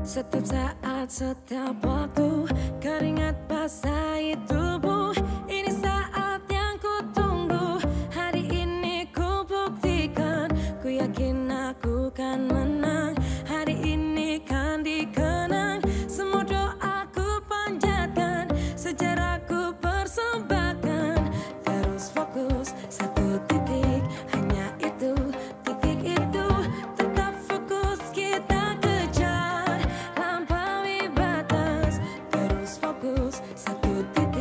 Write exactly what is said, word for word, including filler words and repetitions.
Setiap saat, setiap waktu, keringat basahi tubuh. Ini saat yang ku tunggu. Hari ini ku buktikan, ku yakin aku kan menang. Hari ini kan dikenang, semua doaku panjatkan, sejarahku persembahkan. Terus fokus, satu titik, hanya itu, titik itu. Tetap fokus, kita kejar, lampaui batas. Terus fokus, satu titik.